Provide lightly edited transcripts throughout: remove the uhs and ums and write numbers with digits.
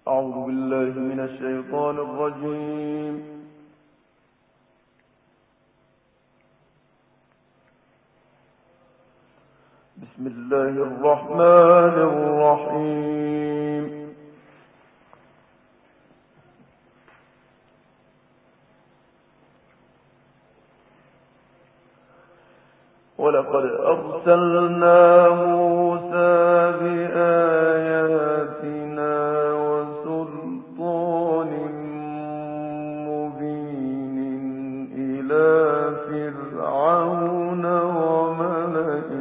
أعوذ بالله من الشيطان الرجيم. بسم الله الرحمن الرحيم. ولقد أرسلنا موسى بآياتنا وسلطان مبين إلى فرعون وملئه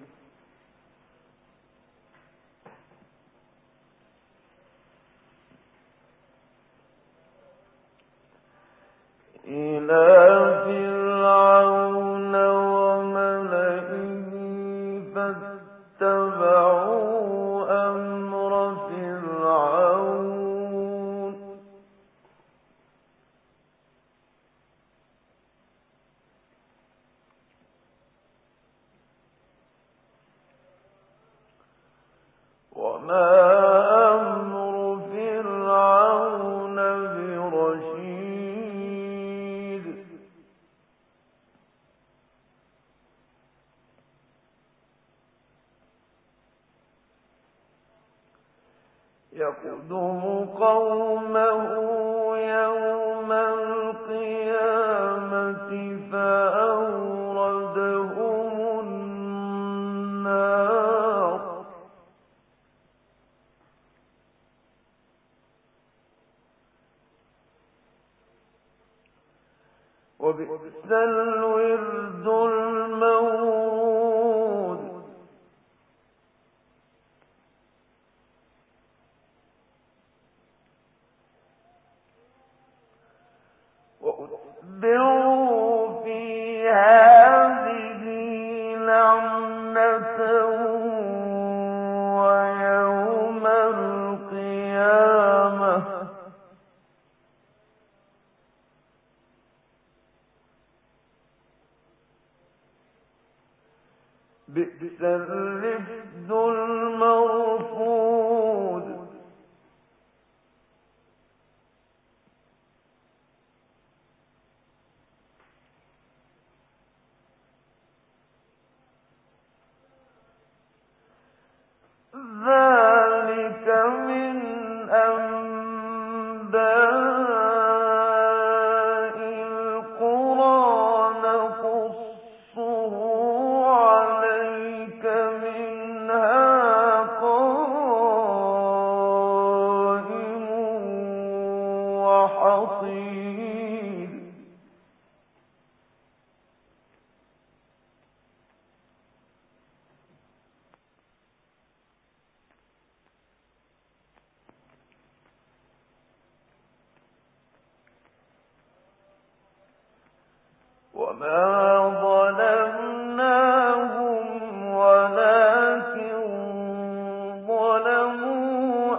فاتبعوا أمر فرعون وما أمر فرعون برشيد يقدم قومه يوم القيامة فأوردهم النار وبئس الورد المورود وأتبعوا في هذه لعنة ويوم القيامة بئس الرفد المرفود ذلك من أنباء القرى نقصه عليك منها قائم وحصيد وما ظلمناهم ولكن ظلموا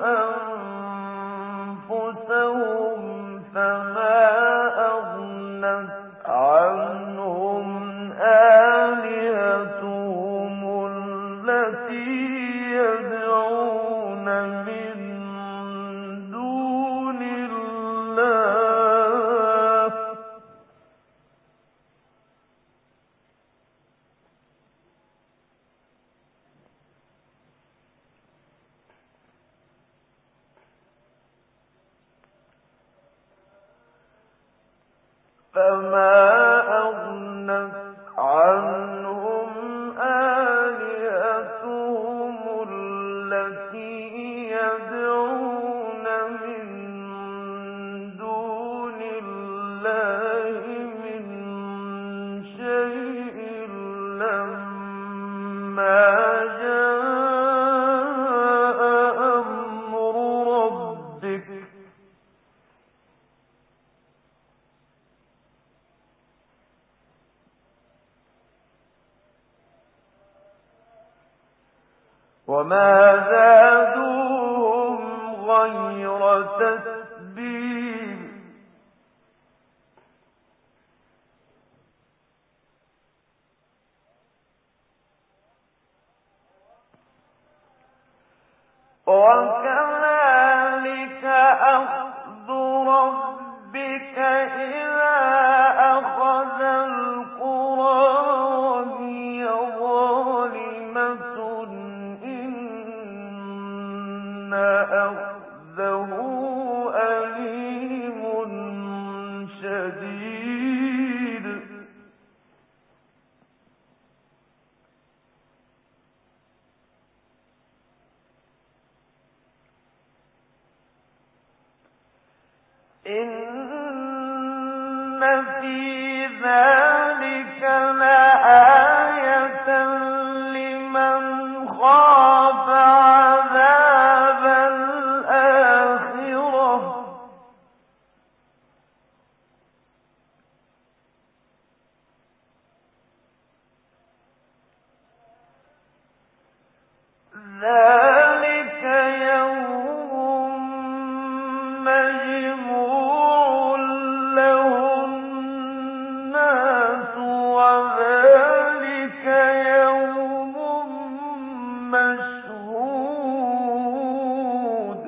أنفسهم فما أغنت عنهم آلهتهم التي يدعون من دون الله فما أغنت عنهم آلهتهم التي يدعون من دون الله من شيء لما جاء أمر ربك وما زادوهم غير تتبيب وكذلك أخذه أليم شديد. إن في ذلك لآية لمن خاف عذاب الآخرة. ذلك يوم مجموع له الناس وذلك يوم مشهود.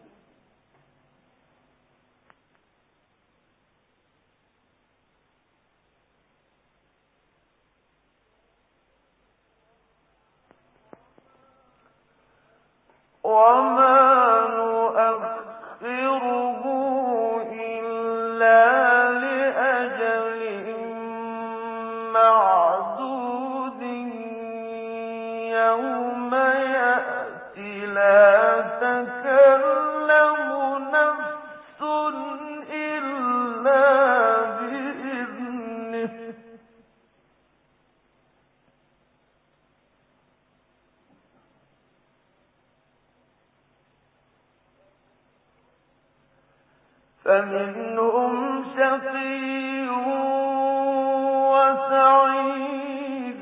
وما نؤخره إلا لأجل معدود يوم يأتي لا تكلم نفس إلا بإذنه. فمنهم شقي وسعيد.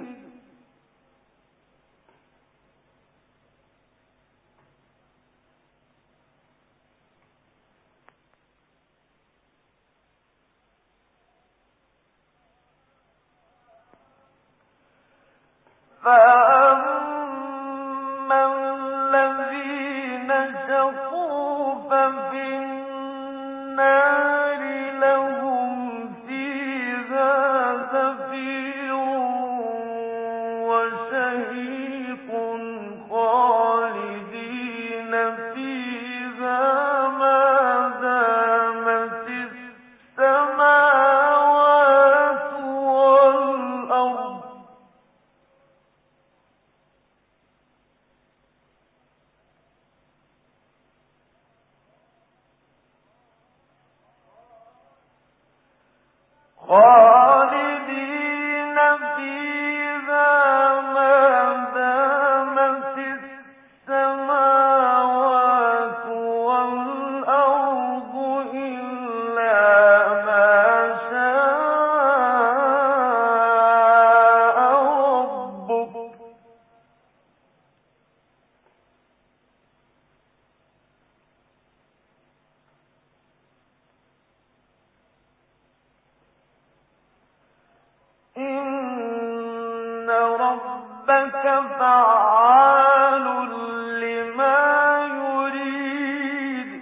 فأما الذين شقوا ففي النار لهم فيها زفير وشهيق خالدين فيها ما دامت السماوات والأرض. خالدين فيها ما دامت السماوات والأرض إلا ما شاء ربك. إن ربك فعال لما يريد.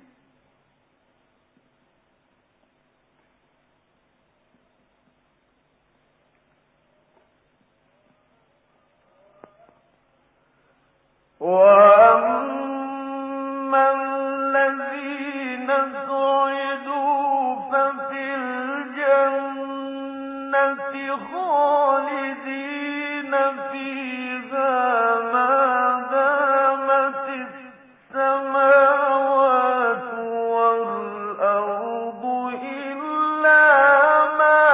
وأما الذين سعدوا ففي الجنة خالدين فيها ما دامت السماوات والأرض إلا ما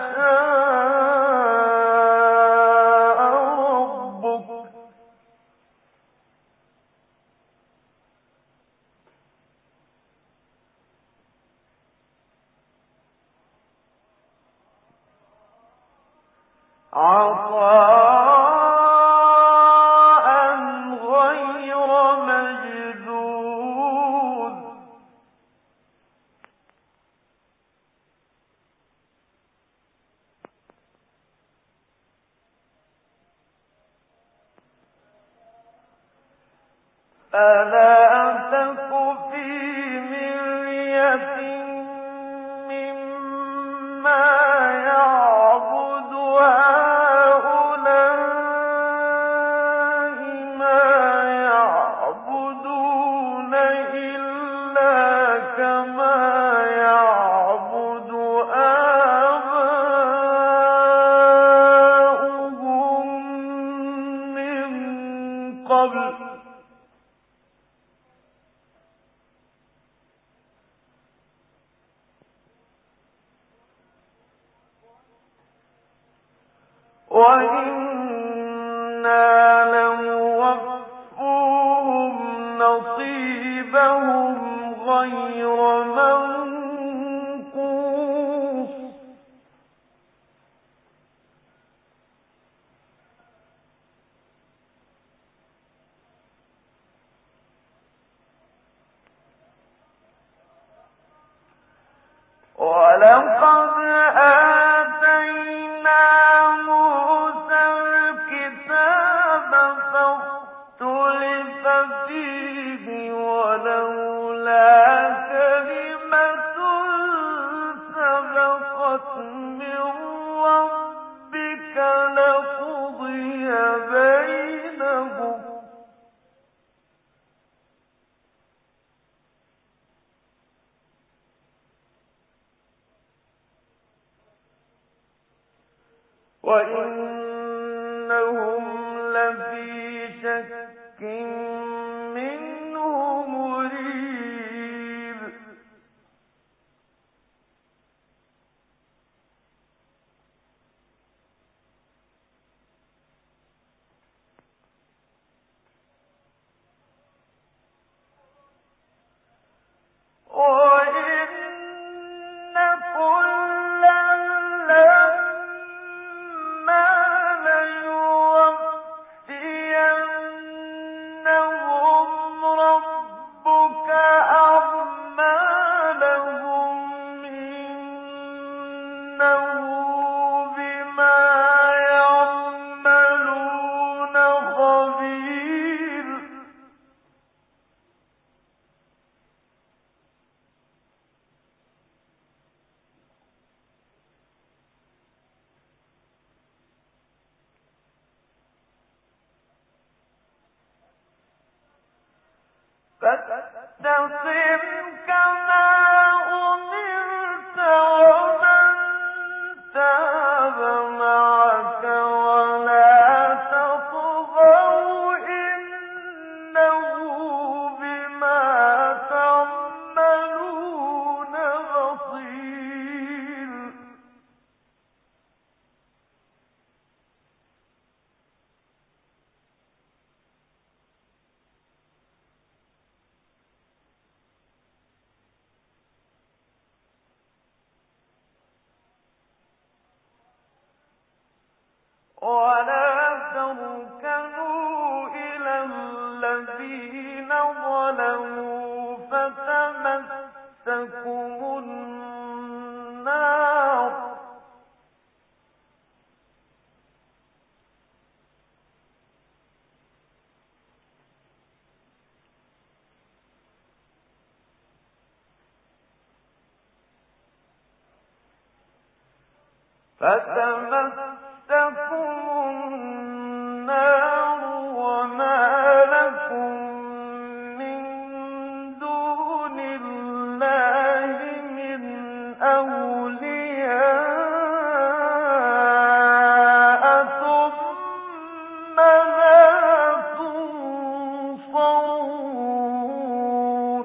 شاء ربك. عطاء غير مجذوذ. فلا تك في مرية مما يعبد هؤلاء ما يعبدون وإنهم لفي شك منه مريب فاستقم كما أمرت ومن تاب معك ولا تطغوا إنه بما تعملون بصير ولا تركنوا إلى الذين ظلموا فتمسكم النار وما لكم من دون الله من أولياء ثم لا تنصرون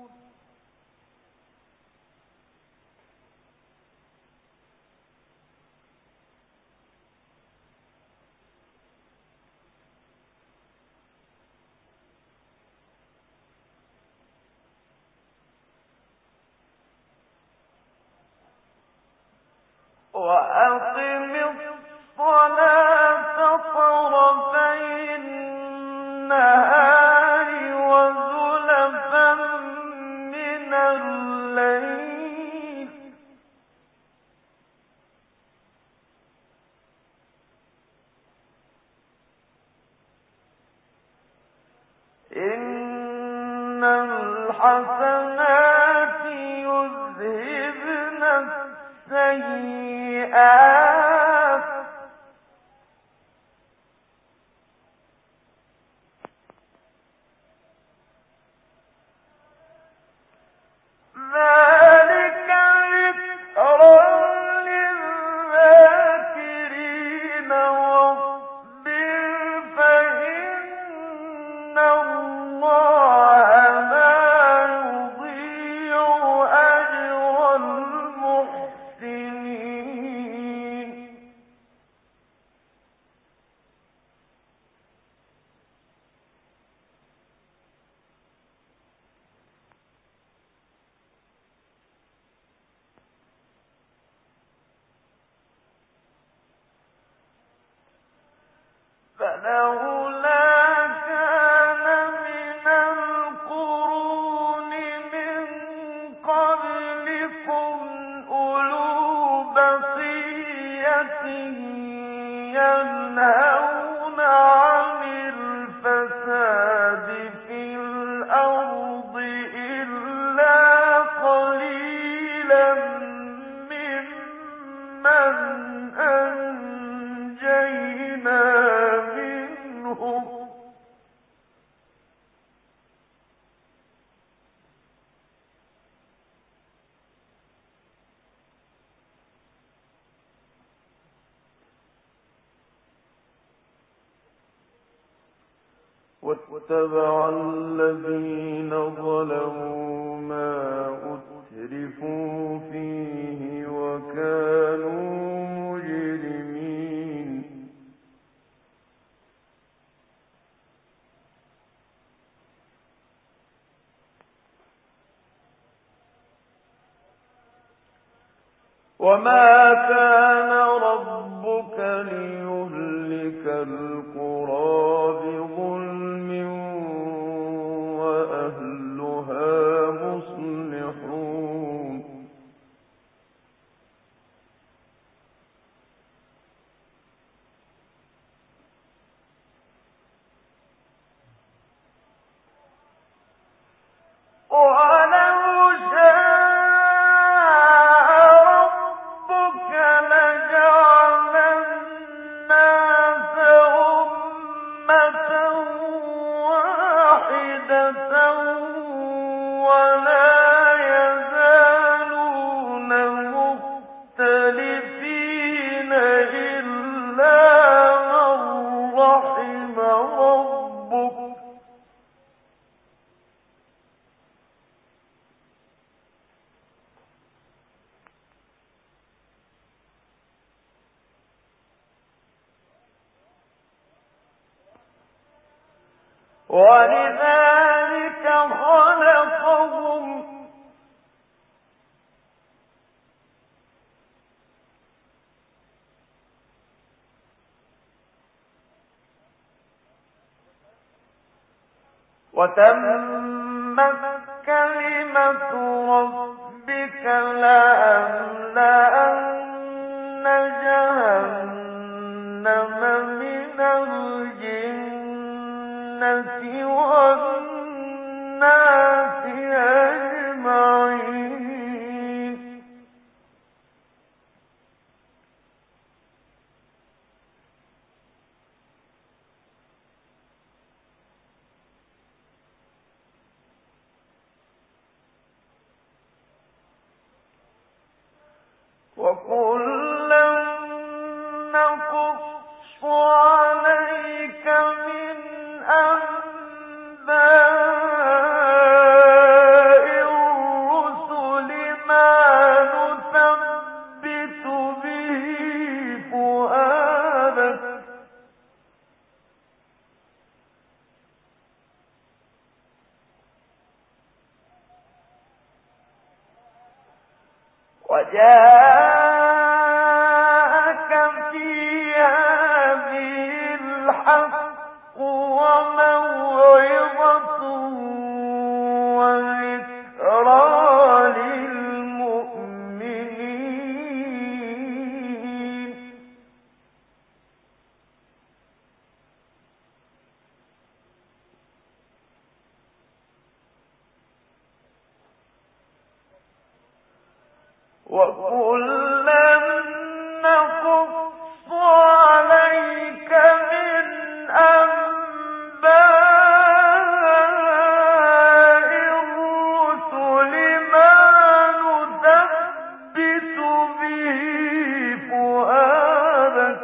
وأقم الصلاة طرفي النهار وزلفا من الليل إن الحسنات يذهبن السيئات واتبع الذين ظلموا ما أترفوا فيه وكانوا مجرمين وما كان ربك ليهلك القرى بظلم وأهلها مصلحون ولذلك خلقهم وتمت كلمة ربك لأملأن جهنم من الجنة والناس أجمعين وكلا نقص عليك من أنباء الرسل ما نثبت به فؤادك وجاءك في هذه الحق وموعظة وذكرى للمؤمنين وكلا نقص عليك من أنباء الرسل ما نثبت به فؤادك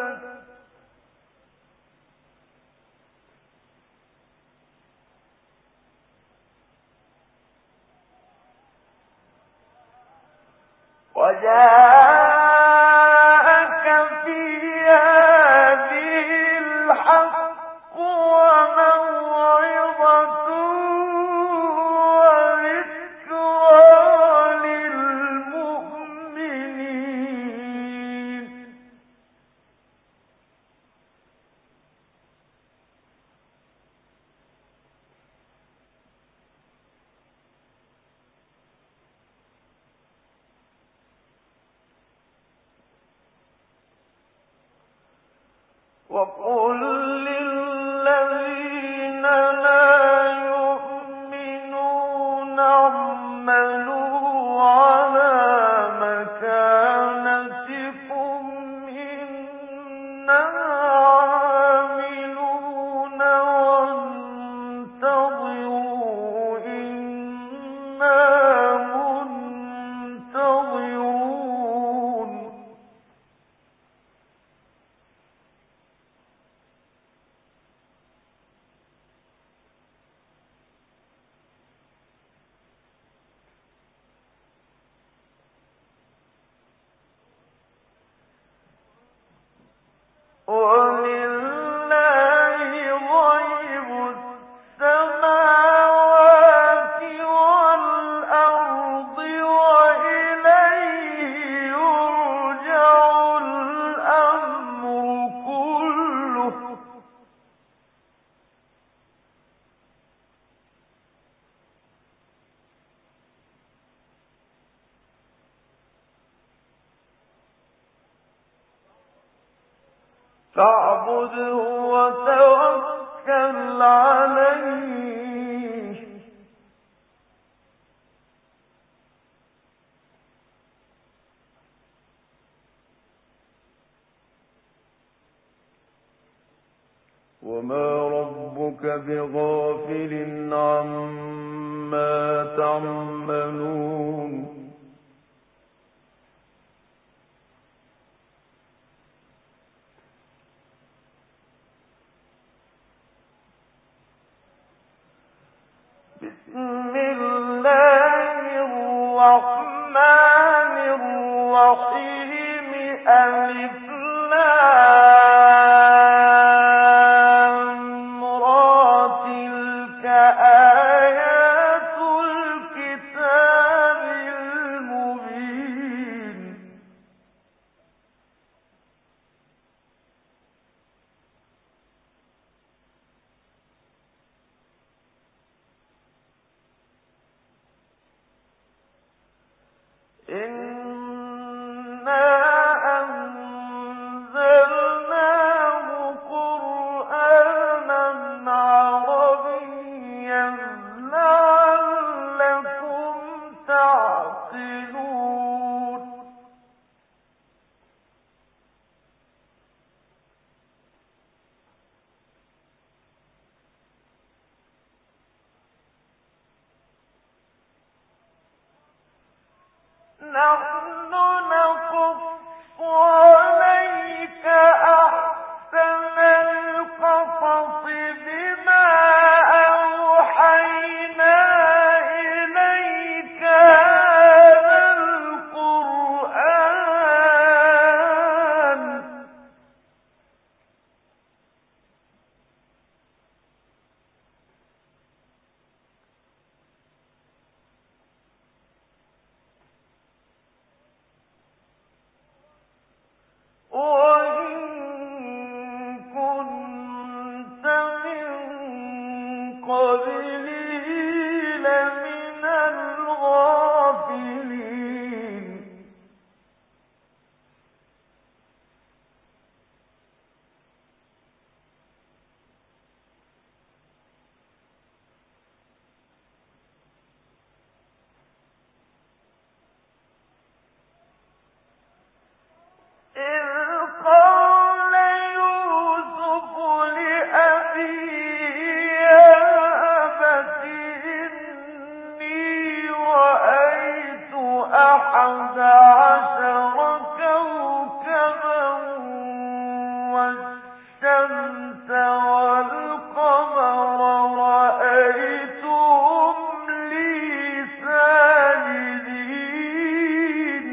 وجاءك في هذه الحق وموعظة وذكرى للمؤمنين وقل للذين لا يؤمنون اعملوا على مكانتكم إنا عاملون وانتظروا إنا منتظرون ولله غيب السماوات والأرض وإليه يرجع الأمر كله فاعبده وتوكل عليه وما ربك بغافل عما تعملون بسم الله الرحمن الرحيم ألف لام را تلك آيات الكتاب المبين إنا أنزلناه قرآنا عربيا لعلكم تعقلون نحن نقص عليك أحسن القصص بما أوحينا إليك هذا القرآن وإن كنت من قبله لمن الغافلين إذ قال يوسف لأبيه يا أبت إني رأيت أحد عشر كوكبا والشمس والقمر رأيتهم لي ساجدين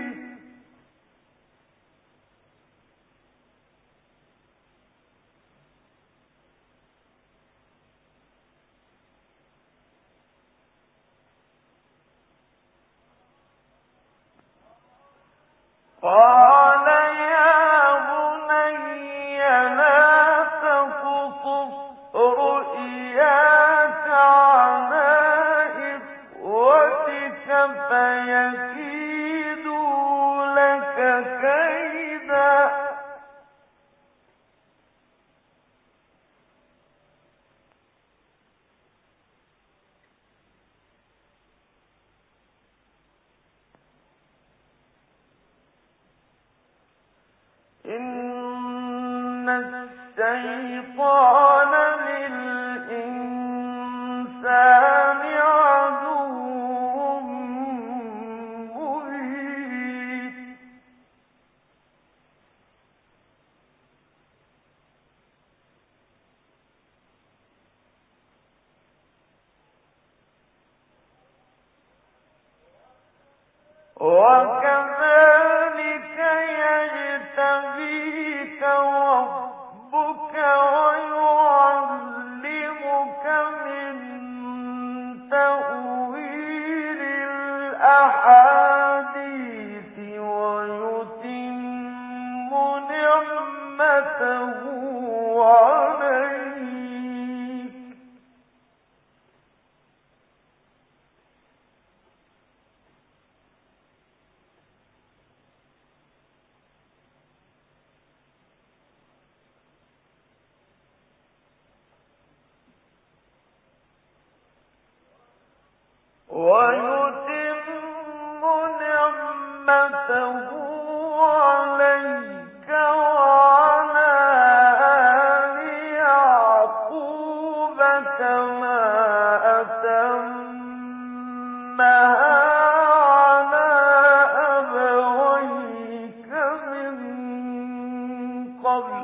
قال يا بني لا تقصص رؤياك على إخوتك فيكيدوا لك كيدا الشيطان للإنسان عدو مبين وكذلك يجتبيك ربك ويعلمك من تأويل الأحاديث ويتم نعمته عليك وعلى آل يعقوب كما أتمها على أبويك من قبل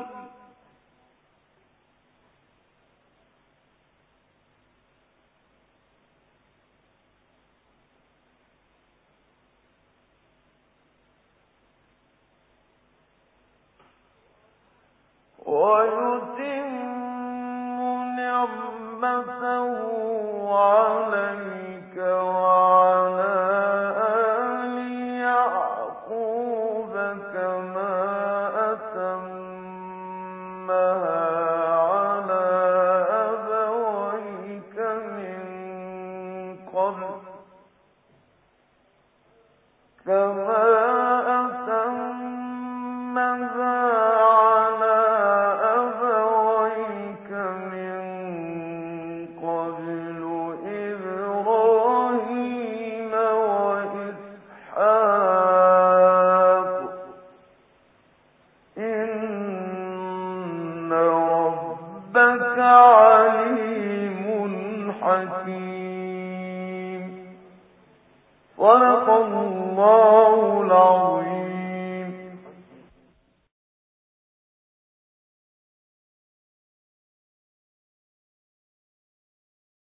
ويتم نعمته عليك وعلى آل يعقوب كما أتمها على أبويك من قبل كما أتمها إبراهيم وإسحاق إن ربك عليم حكيم صدق الله